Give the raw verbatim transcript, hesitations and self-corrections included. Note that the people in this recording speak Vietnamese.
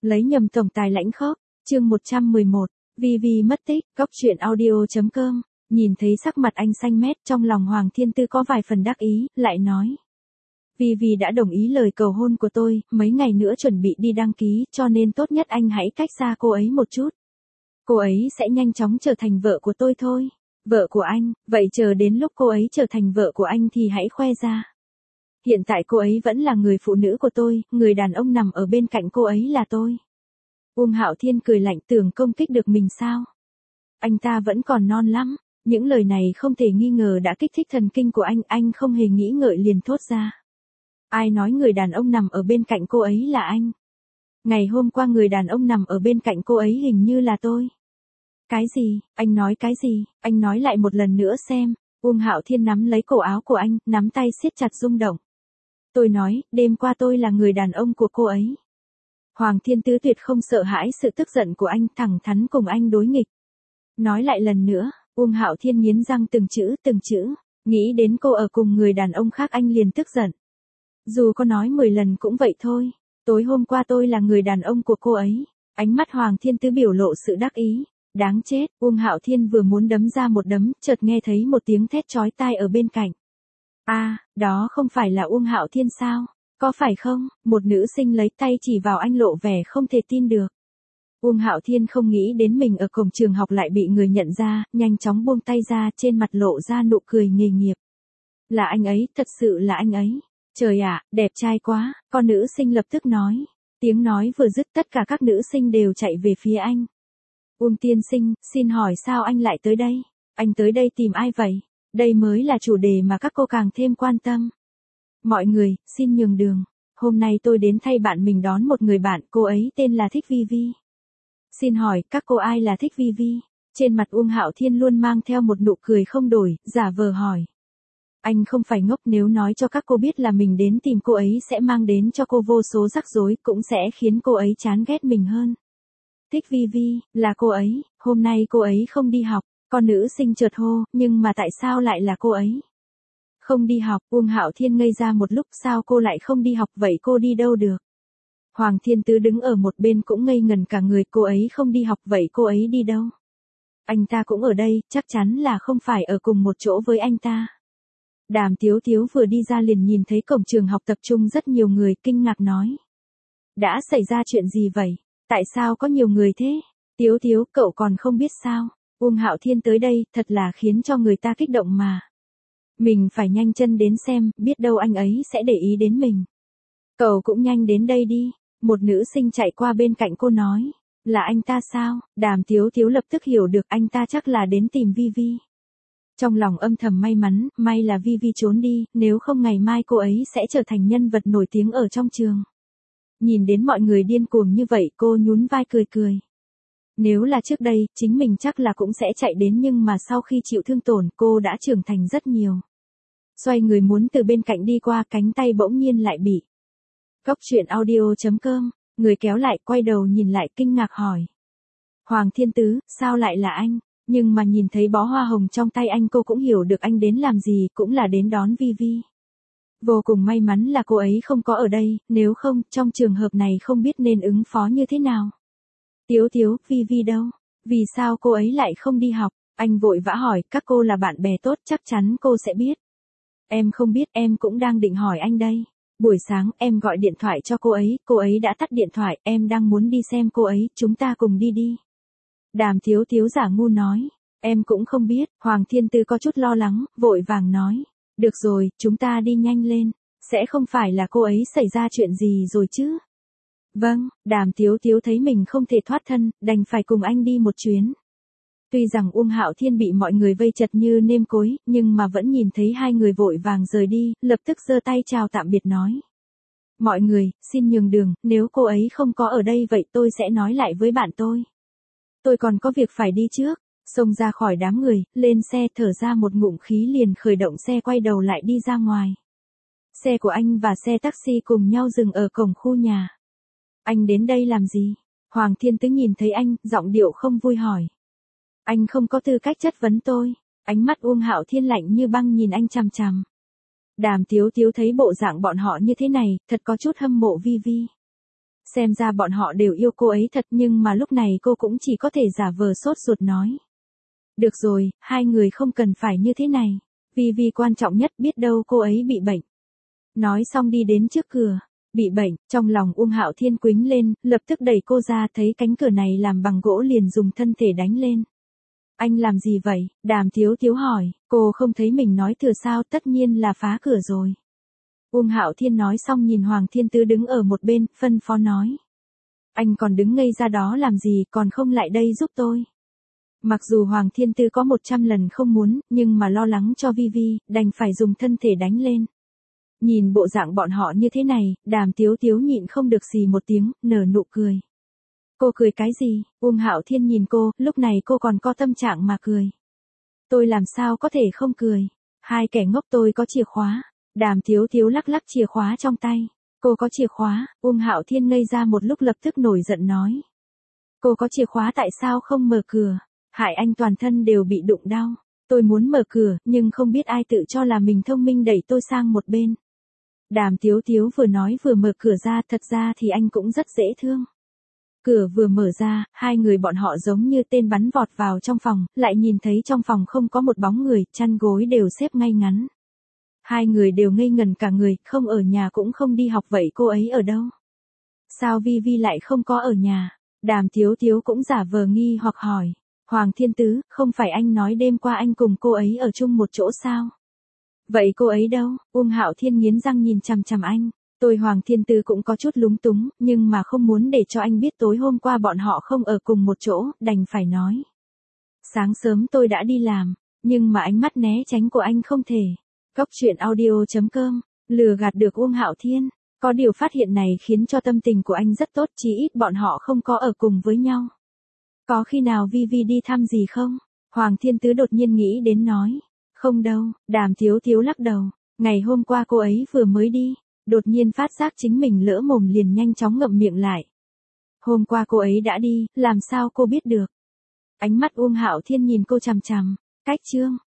Lấy nhầm tổng tài lãnh khốc, chương một trăm mười một, Vi Vi mất tích, góc truyện audio chấm com, nhìn thấy sắc mặt anh xanh mét trong lòng Hoàng Thiên Tư có vài phần đắc ý, lại nói. Vi Vi đã đồng ý lời cầu hôn của tôi, mấy ngày nữa chuẩn bị đi đăng ký, cho nên tốt nhất anh hãy cách xa cô ấy một chút. Cô ấy sẽ nhanh chóng trở thành vợ của tôi thôi. Vợ của anh, vậy chờ đến lúc cô ấy trở thành vợ của anh thì hãy khoe ra. Hiện tại cô ấy vẫn là người phụ nữ của tôi, người đàn ông nằm ở bên cạnh cô ấy là tôi. Uông Hạo Thiên cười lạnh, tưởng công kích được mình sao? Anh ta vẫn còn non lắm, những lời này không thể nghi ngờ đã kích thích thần kinh của anh, anh không hề nghĩ ngợi liền thốt ra. Ai nói người đàn ông nằm ở bên cạnh cô ấy là anh? Ngày hôm qua người đàn ông nằm ở bên cạnh cô ấy hình như là tôi. Cái gì, anh nói cái gì, anh nói lại một lần nữa xem. Uông Hạo Thiên nắm lấy cổ áo của anh, nắm tay siết chặt rung động. Tôi nói, đêm qua tôi là người đàn ông của cô ấy. Hoàng Thiên Tứ tuyệt không sợ hãi sự tức giận của anh, thẳng thắn cùng anh đối nghịch. Nói lại lần nữa, Uông Hạo Thiên nghiến răng từng chữ từng chữ, nghĩ đến cô ở cùng người đàn ông khác anh liền tức giận. Dù có nói mười lần cũng vậy thôi, tối hôm qua tôi là người đàn ông của cô ấy. Ánh mắt Hoàng Thiên Tứ biểu lộ sự đắc ý. Đáng chết, Uông Hạo Thiên vừa muốn đấm ra một đấm, chợt nghe thấy một tiếng thét chói tai ở bên cạnh. A, à, đó không phải là Uông Hạo Thiên sao? Có phải không? Một nữ sinh lấy tay chỉ vào anh lộ vẻ không thể tin được. Uông Hạo Thiên không nghĩ đến mình ở cổng trường học lại bị người nhận ra, nhanh chóng buông tay ra, trên mặt lộ ra nụ cười nghề nghiệp. Là anh ấy, thật sự là anh ấy. Trời ạ, đẹp trai quá, con nữ sinh lập tức nói. Tiếng nói vừa dứt tất cả các nữ sinh đều chạy về phía anh. Uông tiên sinh, xin hỏi sao anh lại tới đây? Anh tới đây tìm ai vậy? Đây mới là chủ đề mà các cô càng thêm quan tâm. Mọi người, xin nhường đường. Hôm nay tôi đến thay bạn mình đón một người bạn, cô ấy tên là Thích Vi Vi. Xin hỏi, các cô ai là Thích Vi Vi? Trên mặt Uông Hạo Thiên luôn mang theo một nụ cười không đổi, giả vờ hỏi. Anh không phải ngốc, nếu nói cho các cô biết là mình đến tìm cô ấy sẽ mang đến cho cô vô số rắc rối, cũng sẽ khiến cô ấy chán ghét mình hơn. Thích Vi Vi, là cô ấy, hôm nay cô ấy không đi học, con nữ sinh chợt hô, nhưng mà tại sao lại là cô ấy? Không đi học, Uông Hạo Thiên ngây ra một lúc, sao cô lại không đi học, vậy cô đi đâu được? Hoàng Thiên Tứ đứng ở một bên cũng ngây ngần cả người, cô ấy không đi học, vậy cô ấy đi đâu? Anh ta cũng ở đây, chắc chắn là không phải ở cùng một chỗ với anh ta. Đàm Tiếu Tiếu vừa đi ra liền nhìn thấy cổng trường học tập trung rất nhiều người, kinh ngạc nói. Đã xảy ra chuyện gì vậy? Tại sao có nhiều người thế? Tiếu Tiếu, cậu còn không biết sao? Uông Hạo Thiên tới đây, thật là khiến cho người ta kích động mà. Mình phải nhanh chân đến xem, biết đâu anh ấy sẽ để ý đến mình. Cậu cũng nhanh đến đây đi. Một nữ sinh chạy qua bên cạnh cô nói. Là anh ta sao? Đàm Tiếu Tiếu lập tức hiểu được anh ta chắc là đến tìm Vi Vi. Trong lòng âm thầm may mắn, may là Vi Vi trốn đi, nếu không ngày mai cô ấy sẽ trở thành nhân vật nổi tiếng ở trong trường. Nhìn đến mọi người điên cuồng như vậy, cô nhún vai cười cười. Nếu là trước đây, chính mình chắc là cũng sẽ chạy đến, nhưng mà sau khi chịu thương tổn, cô đã trưởng thành rất nhiều. Xoay người muốn từ bên cạnh đi qua, cánh tay bỗng nhiên lại bị. Góc truyện audio chấm com, người kéo lại, quay đầu nhìn lại, kinh ngạc hỏi. Hoàng Thiên Tứ, sao lại là anh? Nhưng mà nhìn thấy bó hoa hồng trong tay anh, cô cũng hiểu được anh đến làm gì, cũng là đến đón Vi Vi. Vô cùng may mắn là cô ấy không có ở đây, nếu không, trong trường hợp này không biết nên ứng phó như thế nào. Tiếu Tiếu, Vi Vi đâu? Vì sao cô ấy lại không đi học? Anh vội vã hỏi, các cô là bạn bè tốt, chắc chắn cô sẽ biết. Em không biết, em cũng đang định hỏi anh đây. Buổi sáng, em gọi điện thoại cho cô ấy, cô ấy đã tắt điện thoại, em đang muốn đi xem cô ấy, chúng ta cùng đi đi. Đàm Tiếu Tiếu giả ngu nói, em cũng không biết. Hoàng Thiên Tư có chút lo lắng, vội vàng nói. Được rồi, chúng ta đi nhanh lên, sẽ không phải là cô ấy xảy ra chuyện gì rồi chứ? Vâng, Đàm Tiếu Tiếu thấy mình không thể thoát thân, đành phải cùng anh đi một chuyến. Tuy rằng Uông Hạo Thiên bị mọi người vây chật như nêm cối, nhưng mà vẫn nhìn thấy hai người vội vàng rời đi, lập tức giơ tay chào tạm biệt nói. Mọi người, xin nhường đường, nếu cô ấy không có ở đây vậy tôi sẽ nói lại với bạn tôi. Tôi còn có việc phải đi trước. Xông ra khỏi đám người, lên xe, thở ra một ngụm khí liền khởi động xe, quay đầu lại đi ra ngoài. Xe của anh và xe taxi cùng nhau dừng ở cổng khu nhà. Anh đến đây làm gì? Hoàng Thiên Tứ nhìn thấy anh, giọng điệu không vui hỏi. Anh không có tư cách chất vấn tôi. Ánh mắt Uông Hạo Thiên lạnh như băng nhìn anh chằm chằm. Đàm Tiếu Tiếu thấy bộ dạng bọn họ như thế này, thật có chút hâm mộ Vi Vi. Xem ra bọn họ đều yêu cô ấy thật nhưng mà lúc này cô cũng chỉ có thể giả vờ sốt ruột nói. Được rồi, hai người không cần phải như thế này. Vì vì quan trọng nhất biết đâu cô ấy bị bệnh. Nói xong đi đến trước cửa. Bị bệnh, trong lòng Uông Hạo Thiên quĩnh lên, lập tức đẩy cô ra thấy cánh cửa này làm bằng gỗ liền dùng thân thể đánh lên. Anh làm gì vậy? Đàm Tiếu Tiếu hỏi, cô không thấy mình nói thừa sao, tất nhiên là phá cửa rồi. Uông Hạo Thiên nói xong nhìn Hoàng Thiên Tứ đứng ở một bên, phân phó nói. Anh còn đứng ngây ra đó làm gì, còn không lại đây giúp tôi. Mặc dù Hoàng Thiên Tư có một trăm lần không muốn, nhưng mà lo lắng cho Vi Vi, đành phải dùng thân thể đánh lên. Nhìn bộ dạng bọn họ như thế này, Đàm Tiếu Tiếu nhịn không được xì một tiếng, nở nụ cười. Cô cười cái gì? Uông Hạo Thiên nhìn cô, lúc này cô còn có tâm trạng mà cười. Tôi làm sao có thể không cười? Hai kẻ ngốc, tôi có chìa khóa. Đàm Tiếu Tiếu lắc lắc chìa khóa trong tay. Cô có chìa khóa? Uông Hạo Thiên ngây ra một lúc lập tức nổi giận nói. Cô có chìa khóa tại sao không mở cửa? Hại anh toàn thân đều bị đụng đau. Tôi muốn mở cửa, nhưng không biết ai tự cho là mình thông minh đẩy tôi sang một bên. Đàm Tiếu Tiếu vừa nói vừa mở cửa ra, thật ra thì anh cũng rất dễ thương. Cửa vừa mở ra, hai người bọn họ giống như tên bắn vọt vào trong phòng, lại nhìn thấy trong phòng không có một bóng người, chăn gối đều xếp ngay ngắn. Hai người đều ngây ngần cả người, không ở nhà cũng không đi học, vậy cô ấy ở đâu? Sao Vi Vi lại không có ở nhà? Đàm Tiếu Tiếu cũng giả vờ nghi hoặc hỏi. Hoàng Thiên Tứ, không phải anh nói đêm qua anh cùng cô ấy ở chung một chỗ sao? Vậy cô ấy đâu? Uông Hạo Thiên nghiến răng nhìn chằm chằm anh. Tôi Hoàng Thiên Tứ cũng có chút lúng túng, nhưng mà không muốn để cho anh biết tối hôm qua bọn họ không ở cùng một chỗ, đành phải nói. Sáng sớm tôi đã đi làm, nhưng mà ánh mắt né tránh của anh không thể. Góc truyện audio chấm com, lừa gạt được Uông Hạo Thiên. Có điều phát hiện này khiến cho tâm tình của anh rất tốt, chí ít bọn họ không có ở cùng với nhau. Có khi nào Vi Vi đi thăm gì không? Hoàng Thiên Tứ đột nhiên nghĩ đến nói. Không đâu, Đàm Tiếu Tiếu lắc đầu. Ngày hôm qua cô ấy vừa mới đi. Đột nhiên phát giác chính mình lỡ mồm liền nhanh chóng ngậm miệng lại. Hôm qua cô ấy đã đi, làm sao cô biết được? Ánh mắt Uông Hạo Thiên nhìn cô chằm chằm. Cách chương.